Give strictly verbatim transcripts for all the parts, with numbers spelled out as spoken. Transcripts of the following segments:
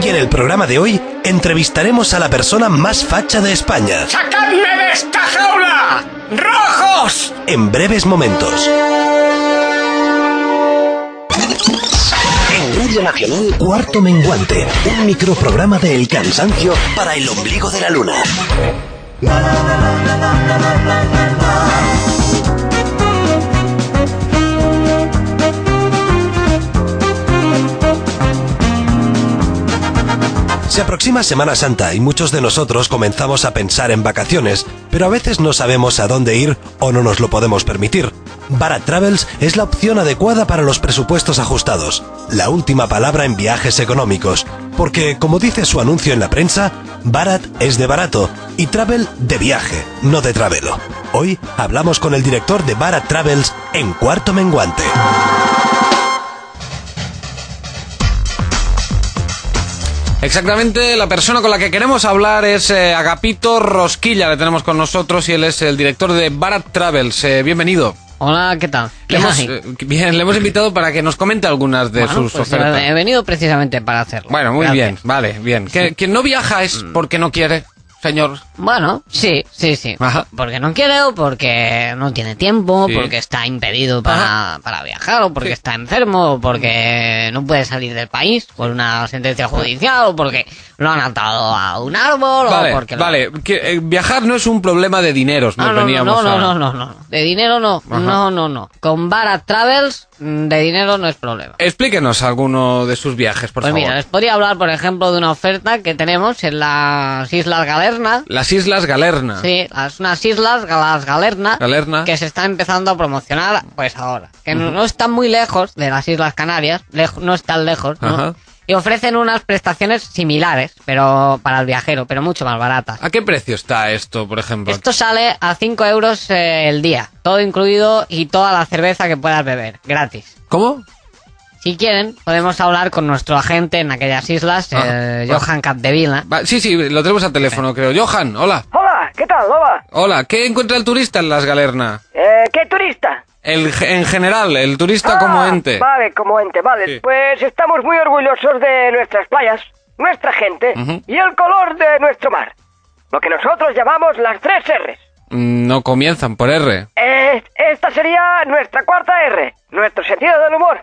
Y en el programa de hoy entrevistaremos a la persona más facha de España. ¡Sacadme de esta jaula! ¡Rojos! En breves momentos. En Radio Nacional, Cuarto Menguante, un microprograma de El Cansancio para el ombligo de la luna. Se aproxima Semana Santa y muchos de nosotros comenzamos a pensar en vacaciones, pero a veces no sabemos a dónde ir o no nos lo podemos permitir. Bharat Travels es la opción adecuada para los presupuestos ajustados, la última palabra en viajes económicos, porque, como dice su anuncio en la prensa, Bharat es de barato y Travel de viaje, no de travelo. Hoy hablamos con el director de Bharat Travels en Cuarto Menguante. Exactamente, la persona con la que queremos hablar es eh, Agapito Rosquilla, le tenemos con nosotros y él es el director de Bharat Travels. Eh, bienvenido. Hola, ¿qué tal? Le hemos, eh, bien, le hemos invitado para que nos comente algunas de bueno, sus pues ofertas. He venido precisamente para hacerlo. Bueno, muy Gracias. bien, vale, bien. Que, Sí. Quien no viaja es porque no quiere, señor. Bueno, sí, sí, sí. Ajá. Porque no quiere o porque no tiene tiempo, Sí. porque está impedido para, para viajar, o porque Sí. está enfermo, o porque no puede salir del país por una sentencia judicial, o porque lo han atado a un árbol, Vale, o porque... lo- vale. Que, eh, viajar no es un problema de dineros, nos No, no, no, veníamos no, a... no, no, no, no. De dinero no, Ajá. no, no, no. Con Bharat Travels, mm, de dinero no es problema. Explíquenos alguno de sus viajes, por Pues favor. mira, les podría hablar, por ejemplo, de una oferta que tenemos en las Islas Galerna. Las Islas Galerna. Sí, las unas islas, las Galerna, Galerna. que se están empezando a promocionar, pues ahora. Que no, no están muy lejos de las Islas Canarias, lejo- no están lejos, ¿no? Ajá. Y ofrecen unas prestaciones similares, pero para el viajero, pero mucho más baratas. ¿A qué precio está esto, por ejemplo? Esto sale a cinco euros eh, el día, todo incluido y toda la cerveza que puedas beber, gratis. ¿Cómo? Si quieren, podemos hablar con nuestro agente en aquellas islas, Ah, eh, ah. Johan Capdevila. Va, sí, sí, lo tenemos al teléfono, creo. Johan, hola. Hola, ¿qué tal, Loba? Hola, ¿qué encuentra el turista en las Galerna? Eh, ¿qué turista? El, en general, el turista como Ah, ente. Vale, como ente, vale. Sí. Pues estamos muy orgullosos de nuestras playas, nuestra gente Ujú. y el color de nuestro mar. Lo que nosotros llamamos las tres R's. Mm, No comienzan por R. Eh, esta sería nuestra cuarta R, nuestro sentido del humor.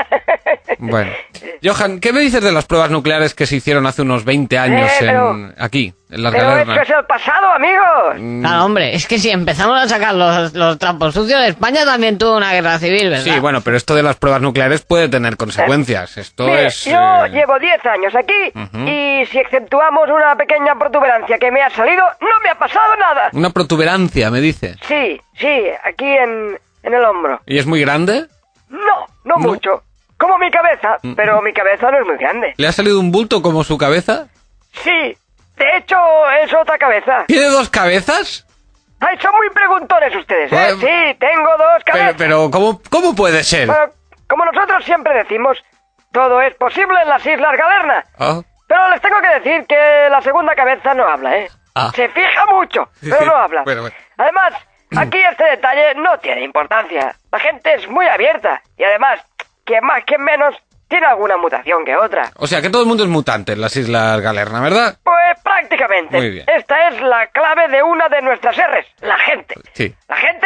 Bueno. Johan, ¿qué me dices de las pruebas nucleares que se hicieron hace unos veinte años Eh, pero- en aquí, en las Pero Galerna? eso es el pasado, amigos. Mm, Claro, hombre, es que si empezamos a sacar los, los trampos sucios, España también tuvo una guerra civil, ¿verdad? Sí, bueno, pero esto de las pruebas nucleares puede tener consecuencias. Esto Mire, es... yo eh, llevo diez años aquí Ujú. y si exceptuamos una pequeña protuberancia que me ha salido, no me ha pasado nada. Una protuberancia, me dice. Sí, sí, aquí en, en el hombro. ¿Y es muy grande? No, no, No. mucho. Como mi cabeza, Mm. pero mi cabeza no es muy grande. ¿Le ha salido un bulto como su cabeza? Sí, de hecho es otra cabeza. ¿Tiene dos cabezas? Ay, son muy preguntones ustedes, ¿eh? Bueno, Sí, tengo dos Pero, cabezas. pero ¿cómo, ¿cómo puede ser? Bueno, como nosotros siempre decimos, todo es posible en las Islas Galerna. Ah, Pero les tengo que decir que la segunda cabeza no habla, ¿eh? Ah. Se fija mucho, pero no habla. Bueno, bueno. Además, aquí este detalle no tiene importancia. La gente es muy abierta. Y además, quien más, quien menos, tiene alguna mutación que otra. O sea que todo el mundo es mutante en las Islas Galerna, ¿verdad? Pues prácticamente. Muy bien. Esta es la clave de una de nuestras R's, la gente. Sí. La gente,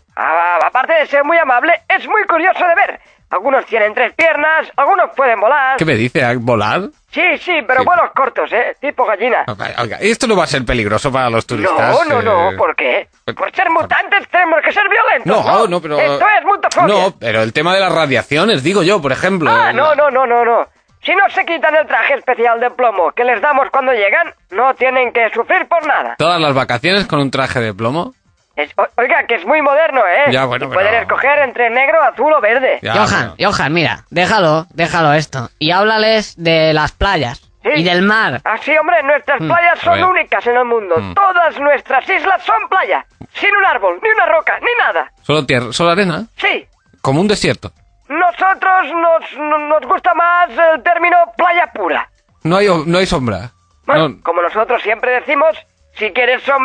a- aparte de ser muy amable, es muy curioso de ver. Algunos tienen tres piernas, algunos pueden volar. ¿Qué me dice? ¿A ¿Volar? Sí, sí, pero Sí. vuelos cortos, ¿eh? Tipo gallina. Oiga, oiga, esto no va a ser peligroso para los turistas. No, no, no, eh, ¿por qué? pues- Por ser mutantes tenemos que ser violentos. No, no, pero... Esto es mutafobia. No, pero el tema de las radiaciones, digo yo, por ejemplo. Ah, eh, no, no, no, no, no. Si no se quitan el traje especial de plomo que les damos cuando llegan, no tienen que sufrir por nada. Todas las vacaciones con un traje de plomo. Es- o- oiga, que es muy moderno, ¿eh? Ya, bueno, Y pueden pero- escoger entre negro, azul o verde. Ya, Johan, bueno. Johan, mira, déjalo, déjalo esto. Y háblales de las playas Sí. y del mar. Así, hombre, nuestras Mm, playas a son ver. únicas en el mundo. Mm. Todas nuestras islas son playa. Sin un árbol, ni una roca, ni nada. Solo tierra, solo arena. Sí. Como un desierto. Nosotros nos, no- nos gusta más el término playa pura. No hay, no hay sombra. Bueno, No- como nosotros siempre decimos, si quieres sombra,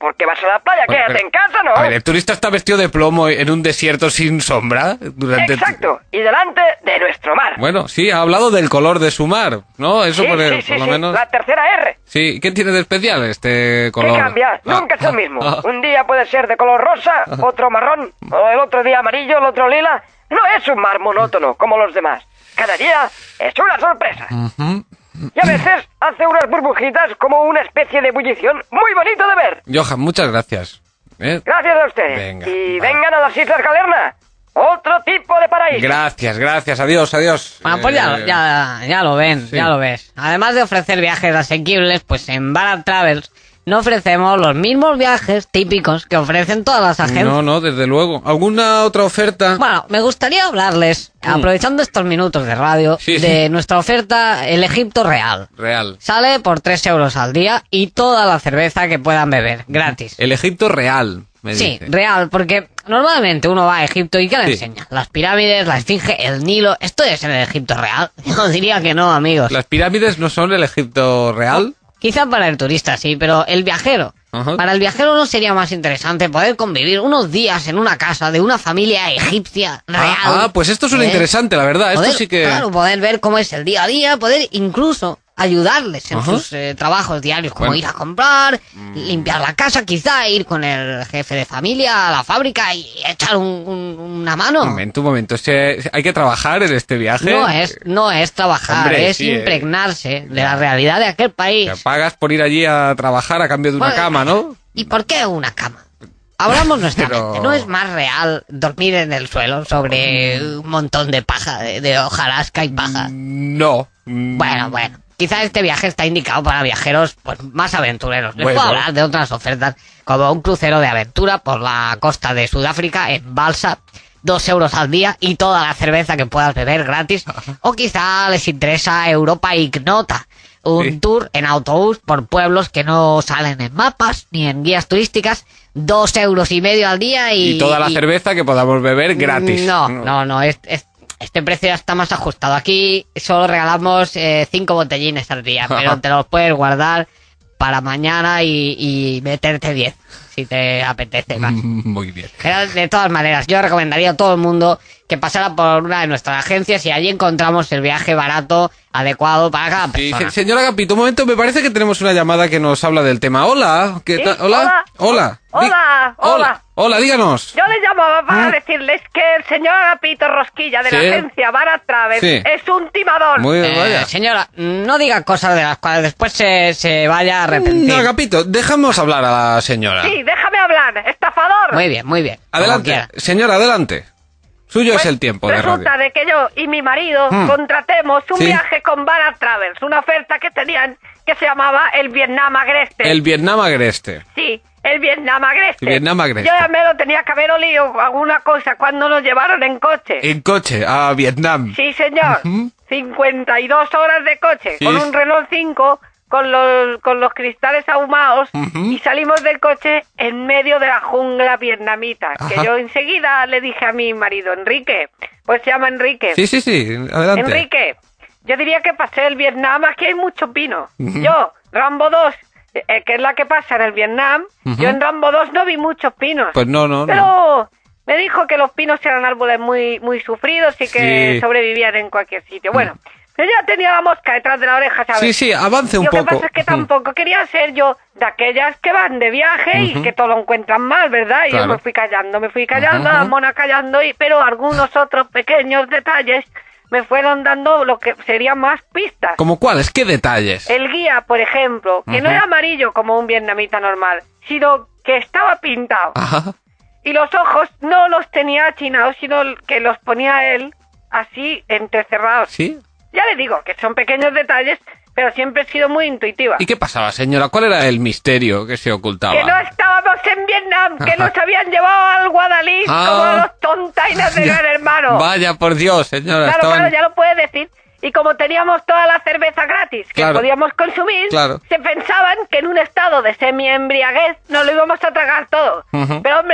¿por qué vas a la playa? Bueno, Quédate pero- en casa, ¿no? A ver, el turista está vestido de plomo en un desierto sin sombra durante... Exacto, y delante de nuestro mar. Bueno, sí, ha hablado del color de su mar, ¿no? Eso sí, por, sí, sí, por lo sí, menos... la tercera R. Sí, ¿qué tiene de especial este color? ¿Qué cambia? Ah, Nunca es el ah, mismo. ah. Un día puede ser de color rosa, otro marrón, o el otro día amarillo, el otro lila. No es un mar monótono como los demás. Cada día es una sorpresa. Ujú. Y a veces hace unas burbujitas como una especie de ebullición muy bonito de ver. Johan, muchas gracias. ¿eh? Gracias a ustedes. Venga, y vale. vengan a las Islas Galerna. Otro tipo de paraíso. Gracias, gracias, adiós, adiós. Bueno, pues ya, Eh, ya, ya lo ven, sí. ya lo ves. Además de ofrecer viajes asequibles, pues en Barat Travels no ofrecemos los mismos viajes típicos que ofrecen todas las agencias. No, no, desde luego. ¿Alguna otra oferta? Bueno, me gustaría hablarles, Mm. aprovechando estos minutos de radio, Sí, de sí. nuestra oferta El Egipto Real. Real. Sale por tres euros al día y toda la cerveza que puedan beber, gratis. El Egipto real, me Sí, dice. real, porque normalmente uno va a Egipto y ¿qué le Sí. enseña? Las pirámides, la esfinge, el Nilo. ¿Esto es el Egipto real? Yo diría que no, amigos. ¿Las pirámides no son el Egipto real? Quizá para el turista sí, pero el viajero. Ajá. Para el viajero no sería más interesante poder convivir unos días en una casa de una familia egipcia real. Ah, ah, pues esto suena ¿Eh? interesante, la verdad. Poder, Esto sí que... Claro, poder ver cómo es el día a día, poder incluso ayudarles en Ajá. sus eh, trabajos diarios, como Bueno. ir a comprar, limpiar la casa, quizá ir con el jefe de familia a la fábrica y echar un- un- una mano. Un momento, un momento. ¿Se- ¿Hay que trabajar en este viaje? No es, no es trabajar, Hombre, es sí, eh. impregnarse de la realidad de aquel país. Te pagas por ir allí a trabajar a cambio de una Bueno, cama, ¿no? ¿Y por qué una cama? Hablamos nuestra Pero- mente. ¿No es más real dormir en el suelo sobre un montón de paja, de, de hojarasca y paja? No. Mm, Bueno, bueno. Quizá este viaje está indicado para viajeros pues más aventureros. Les Bueno. puedo hablar de otras ofertas, como un crucero de aventura por la costa de Sudáfrica en balsa, dos euros al día y toda la cerveza que puedas beber gratis. O quizá les interesa Europa Ignota, un Sí. tour en autobús por pueblos que no salen en mapas ni en guías turísticas, dos euros y medio al día y... Y toda la y- cerveza que podamos beber gratis. no, no, no, es- es- este precio ya está más ajustado. Aquí solo regalamos eh, cinco botellines al día, pero te los puedes guardar para mañana y, y meterte diez, si te apetece más. Muy bien. Pero de todas maneras, yo recomendaría a todo el mundo que pasara por una de nuestras agencias y allí encontramos el viaje barato, adecuado para cada Sí, persona. se- señora Agapito, un momento, me parece que tenemos una llamada que nos habla del tema. Hola, ¿qué Sí, tal? Hola, hola. Di- Hola, hola, hola. hola, díganos. Yo le llamaba para ¿Mm? decirles que el señor Agapito Rosquilla de Sí. la agencia Barat Travels Sí. es un timador. Muy bien, Eh, vaya. señora, no diga cosas de las cuales después se, se vaya a arrepentir. No, Agapito, dejamos hablar a la señora. Sí, déjame hablar, estafador. Muy bien, muy bien. como Adelante, quiera. señora, adelante. Suyo Pues, es el tiempo de resulta radio. de que yo y mi marido Mm. contratemos un Sí. viaje con Barat Travels, una oferta que tenían que se llamaba el Vietnam Agreste. El Vietnam Agreste. Sí, el Vietnam Agreste. El Vietnam Agreste. Yo ya me lo tenía que haber olido alguna cosa cuando nos llevaron en coche. En coche, a Vietnam. Sí, señor. Ujú. cincuenta y dos horas de coche Sí. con un Renault cinco con los, con los cristales ahumados Ujú. y salimos del coche en medio de la jungla vietnamita. Que Ajá. yo enseguida le dije a mi marido, Enrique, pues se llama Enrique. Sí, sí, sí, adelante. Enrique, yo diría que pasé el Vietnam, aquí hay mucho pino. Yo, Rambo dos, eh, que es la que pasa en el Vietnam, Ujú. yo en Rambo dos no vi muchos pinos. Pues no, no, no. Pero me dijo que los pinos eran árboles muy muy sufridos y que Sí. sobrevivían en cualquier sitio. Bueno, pero ya tenía la mosca detrás de la oreja, ¿sabes? Sí, sí, avance un Lo poco. que pasa es que tampoco quería ser yo de aquellas que van de viaje y Ujú. que todo lo encuentran mal, ¿verdad? Y Claro. yo me fui callando, me fui callando, Ajá. la mona callando, y pero algunos otros pequeños detalles me fueron dando lo que serían más pistas. ¿Cómo cuáles? ¿Qué detalles? El guía, por ejemplo, que no Ujú. era amarillo como un vietnamita normal, sino que estaba pintado. Ajá. Y los ojos no los tenía achinados, sino que los ponía él así entrecerrados. ¿Sí? Ya le digo que son pequeños detalles, pero siempre he sido muy intuitiva. ¿Y qué pasaba, señora? ¿Cuál era el misterio que se ocultaba? Que no estábamos en Vietnam, que nos habían llevado al Guadalís Ah. como a los tontainas de Gran Hermano. Vaya, por Dios, señora. Claro, estaban- claro, ya lo puede decir. Y como teníamos toda la cerveza gratis que Claro. podíamos consumir, Claro. se pensaban que en un estado de semi-embriaguez nos lo íbamos a tragar todo. Ujú. Pero hombre,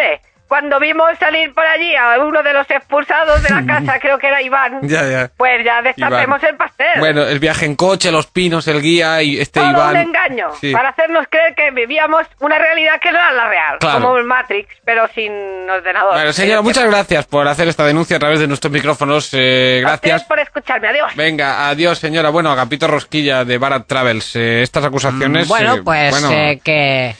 cuando vimos salir por allí a uno de los expulsados de la casa, creo que era Iván, Ya, ya. pues ya destapemos Iván. el pastel. Bueno, el viaje en coche, los pinos, el guía y este Todo Iván. un engaño, Sí. para hacernos creer que vivíamos una realidad que no era la real, Claro. como el Matrix, pero sin ordenador. Bueno, señora, muchas gracias por hacer esta denuncia a través de nuestros micrófonos. Eh, A ustedes gracias. por escucharme, adiós. Venga, adiós, señora. Bueno, Agapito Rosquilla de Barat Travels. Eh, estas acusaciones. Bueno, eh, pues bueno, eh, que...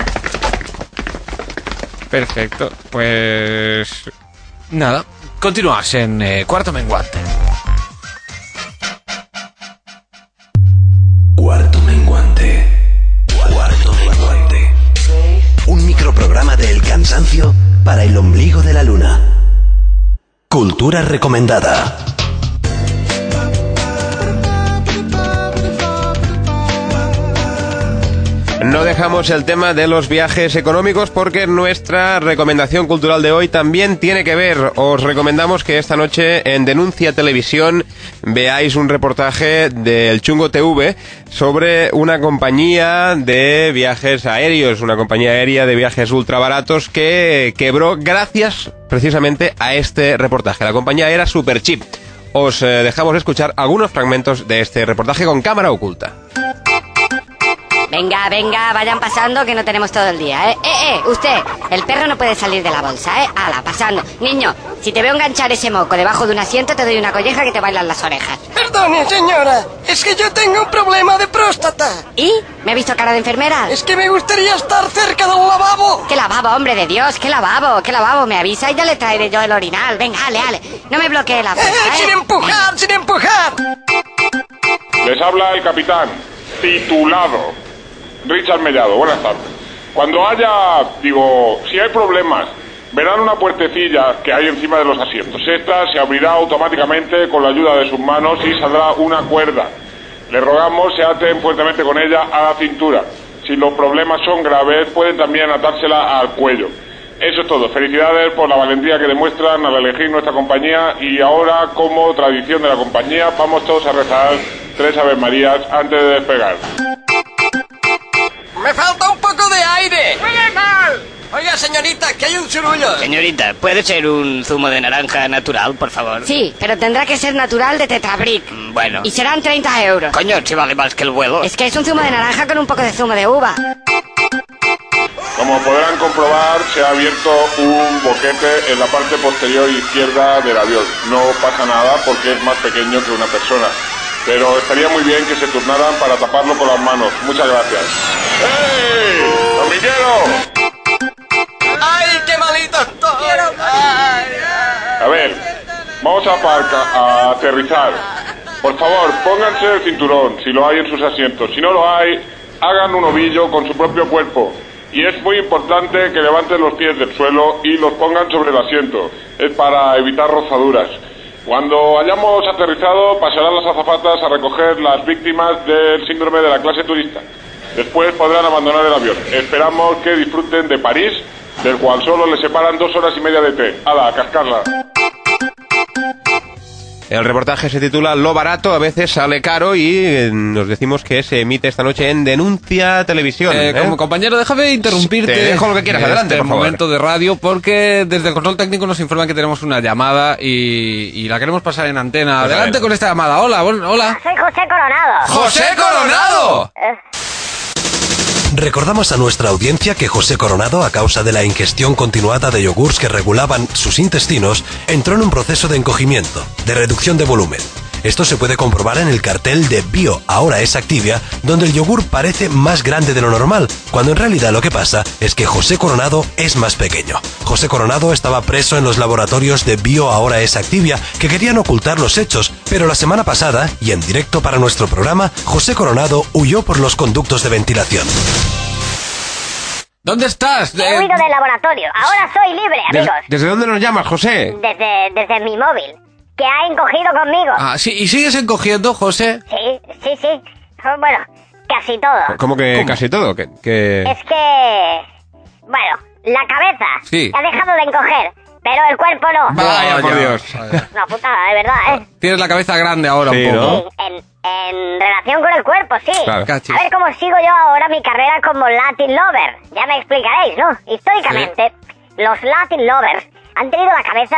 perfecto. Pues. Nada. Continúas en eh, Cuarto Menguante. Cuarto Menguante. Cuarto Menguante. Un microprograma de El Cansancio para el ombligo de la luna. Cultura recomendada. No dejamos el tema de los viajes económicos porque nuestra recomendación cultural de hoy también tiene que ver. Os recomendamos que esta noche en Denuncia Televisión veáis un reportaje del Chungo T V sobre una compañía de viajes aéreos, una compañía aérea de viajes ultra baratos que quebró gracias precisamente a este reportaje. La compañía era Superchip. Os eh, dejamos escuchar algunos fragmentos de este reportaje con cámara oculta. Venga, venga, vayan pasando que no tenemos todo el día, ¿eh? ¡Eh, eh! Usted, el perro no puede salir de la bolsa, ¿eh? ¡Hala, pasando! Niño, si te veo enganchar ese moco debajo de un asiento, te doy una colleja que te bailan las orejas. Perdone, señora, es que yo tengo un problema de próstata. ¿Y? ¿Me ha visto cara de enfermera? Es que me gustaría estar cerca del lavabo. ¡Qué lavabo, hombre de Dios! ¡Qué lavabo! ¡Qué lavabo! Me avisa y ya le traeré yo el orinal. Venga, ale, ale. No me bloquee la puerta, ¡Eh, ¿eh? sin empujar, sin empujar! Les habla el capitán, titulado, Richard Mellado. Buenas tardes. Cuando haya, digo, si hay problemas, verán una puertecilla que hay encima de los asientos. Esta se abrirá automáticamente con la ayuda de sus manos y saldrá una cuerda. Les rogamos se aten fuertemente con ella a la cintura. Si los problemas son graves, pueden también atársela al cuello. Eso es todo. Felicidades por la valentía que demuestran al elegir nuestra compañía y ahora, como tradición de la compañía, vamos todos a rezar tres Ave Marías antes de despegar. ¡Me falta un poco de aire! ¡Muy mal! Oiga, señorita, que hay un churullo. Señorita, ¿puede ser un zumo de naranja natural, por favor? Sí, pero tendrá que ser natural de Tetrabric. Mm, Bueno. Y serán treinta euros. Coño, si vale más que el vuelo. Es que es un zumo de naranja con un poco de zumo de uva. Como podrán comprobar, se ha abierto un boquete en la parte posterior izquierda del avión. No pasa nada porque es más pequeño que una persona. Pero estaría muy bien que se turnaran para taparlo con las manos. Muchas gracias. ¡Hey! ¡Hormiguero! ¡Ay, qué malito estoy! Ay, ay. A ver, vamos a, aparca- a aterrizar. Por favor, pónganse el cinturón, si lo hay en sus asientos. Si no lo hay, hagan un ovillo con su propio cuerpo. Y es muy importante que levanten los pies del suelo y los pongan sobre el asiento. Es para evitar rozaduras. Cuando hayamos aterrizado, pasarán las azafatas a recoger las víctimas del síndrome de la clase turista. Después podrán abandonar el avión. Esperamos que disfruten de París, del cual solo les separan dos horas y media de té. ¡Hala, a cascarla! El reportaje se titula Lo barato a veces sale caro y eh, nos decimos que se emite esta noche en Denuncia Televisión. Eh, ¿eh? como compañero, déjame interrumpirte. Te dejo lo que quieras, en adelante, este por favor. momento de radio, porque desde el control técnico nos informan que tenemos una llamada y, y la queremos pasar en antena. Pues Adelante a ver. con esta llamada. Hola, bueno, hola. Soy José Coronado. ¡José Coronado! Recordamos a nuestra audiencia que José Coronado, a causa de la ingestión continuada de yogurts que regulaban sus intestinos, entró en un proceso de encogimiento, de reducción de volumen. Esto se puede comprobar en el cartel de Bio, ahora es Activia, donde el yogur parece más grande de lo normal, cuando en realidad lo que pasa es que José Coronado es más pequeño. José Coronado estaba preso en los laboratorios de Bio, ahora es Activia, que querían ocultar los hechos, pero la semana pasada, y en directo para nuestro programa, José Coronado huyó por los conductos de ventilación. ¿Dónde estás? He Eh, huido del laboratorio. Ahora soy libre, ¿Des- amigos. ¿Desde dónde nos llamas, José? Desde, desde mi móvil, que ha encogido conmigo. ah, sí, ¿y sigues encogiendo, José? Sí, sí, sí. Bueno, casi todo. ¿Cómo que ¿Cómo? casi todo? Que, que... Es que... Bueno, la cabeza Sí. ha dejado de encoger, pero el cuerpo no. Vaya, por Vaya. Dios. Una putada, de verdad, ¿eh? Tienes la cabeza grande ahora Sí, un poco. ¿no? Sí, en, en relación con el cuerpo, sí. Claro. Cachis. A ver cómo sigo yo ahora mi carrera como Latin Lover. Ya me explicaréis, ¿no? Históricamente, los Latin lovers han tenido la cabeza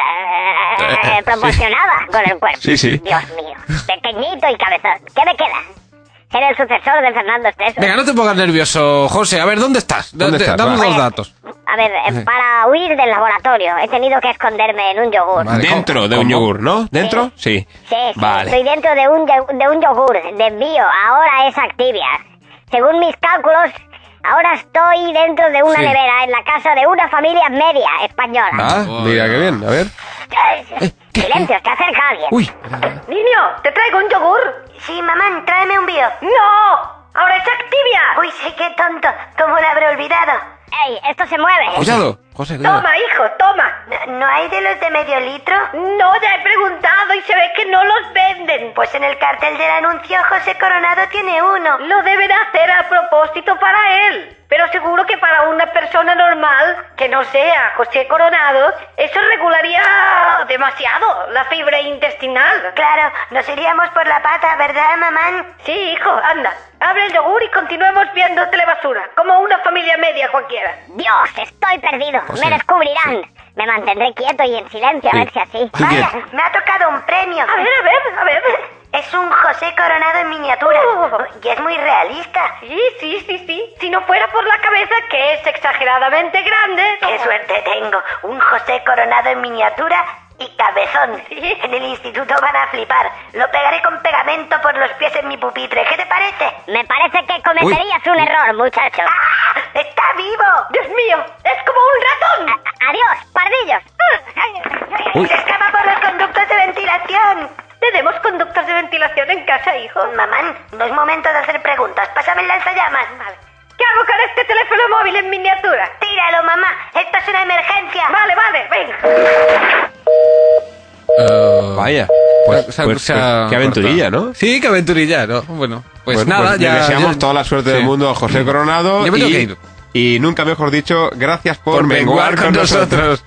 eh, eh, proporcionada con el cuerpo. Sí, sí. Dios mío, pequeñito y cabezón. ¿Qué me queda? Ser el sucesor de Fernando Esteso. Venga, no te pongas nervioso, José. A ver, ¿dónde estás? ¿Dónde D- estás? Dame Va. los datos. A ver, eh, para huir del laboratorio he tenido que esconderme en un yogur. Vale. Dentro de un ¿Cómo? yogur, ¿no? ¿Dentro? Sí. Sí, sí, Vale. estoy dentro de un, yo- de un yogur de envío. Ahora es Activia. Según mis cálculos, ahora estoy dentro de una Sí. nevera en la casa de una familia media española. Ah, mira qué bien. A ver. Silencio, te acerca alguien. Uy, Niño, ¿te traigo un yogur? Sí, mamá, tráeme un bio. ¡No! ¡Ahora es Activia! Uy, sí, qué tonto. ¿Cómo lo habré olvidado? ¡Ey, esto se mueve! cuidado. José, cuidado. Toma, hijo, toma. ¿No, ¿No hay de los de medio litro? No, ya he preguntado y se ve que no los venden. Pues en el cartel del anuncio José Coronado tiene uno. Lo deben hacer a propósito para él. Pero seguro que para una persona normal, que no sea José Coronado, eso regularía demasiado la fibra intestinal. Claro, nos iríamos por la pata, ¿verdad, mamá? Sí, hijo, anda. Abre el yogur y continuemos viendo telebasura, como una familia media cualquiera. Dios, estoy perdido. José, Me descubrirán. Me mantendré quieto y en silencio, a Sí. ver si así. Tú Vaya, quieto. me ha tocado un premio. A ver, a ver, a ver. Es un José Coronado en miniatura. Oh. Y es muy realista. Sí, sí, sí, sí. Si no fuera por la cabeza, que es exageradamente grande. Qué suerte tengo. Un José Coronado en miniatura y cabezón. En el instituto van a flipar. Lo pegaré con pegamento por los pies en mi pupitre. ¿Qué te parece? Me parece que cometerías un error, muchacho. ¡Ah! ¡Está vivo! Dios mío, es como un ratón. A- adiós, pardillos. Uy. Se escapa por los conductos de ventilación. Tenemos conductos de ventilación en casa, hijo. Mamá, no es momento de hacer preguntas. Pásame el lanzallamas. Vale. ¿Qué hago con este teléfono móvil en miniatura? Tíralo, mamá. Esto es una emergencia. Vale, vale, venga. Eh, Vaya. Pues, Pues, se ha- pues, se ha pues, qué aventurilla, cortado. ¿no? Sí, qué aventurilla, ¿no? Bueno, pues Bueno, nada, pues ya... le deseamos ya- toda la suerte sí. del mundo a José Coronado. Yo me tengo y, que ir. y nunca mejor dicho, gracias por, Por menguar con nosotros.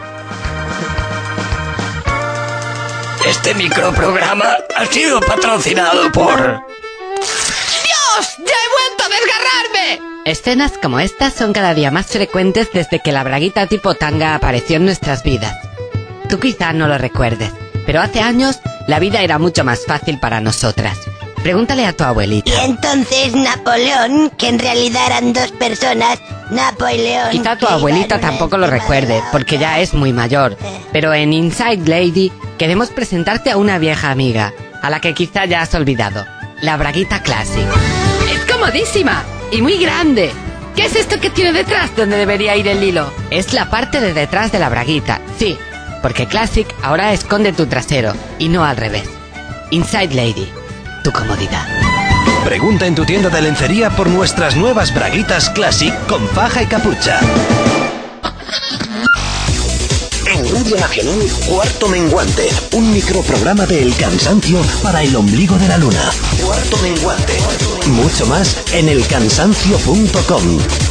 Este microprograma ha sido patrocinado por... ¡Dios! ¡Ya he vuelto a desgarrarme! Escenas como estas son cada día más frecuentes desde que la braguita tipo tanga apareció en nuestras vidas. Tú quizá no lo recuerdes, pero hace años la vida era mucho más fácil para nosotras. Pregúntale a tu abuelita. Y entonces Napoleón, que en realidad eran dos personas, Napoleón... Quizá tu que abuelita iba en una tampoco lo encima de recuerde, la porque otra. ya es muy mayor. Pero en Inside Lady queremos presentarte a una vieja amiga, a la que quizá ya has olvidado. La Braguita Classic. ¡Es comodísima! ¡Y muy grande! ¿Qué es esto que tiene detrás donde debería ir el hilo? Es la parte de detrás de la braguita, sí, porque Classic ahora esconde tu trasero, y no al revés. Inside Lady, tu comodidad. Pregunta en tu tienda de lencería por nuestras nuevas braguitas Classic con faja y capucha. En Radio Nacional, Cuarto Menguante, un microprograma de El Cansancio para el ombligo de la luna. Cuarto Menguante. Mucho más en el cansancio punto com.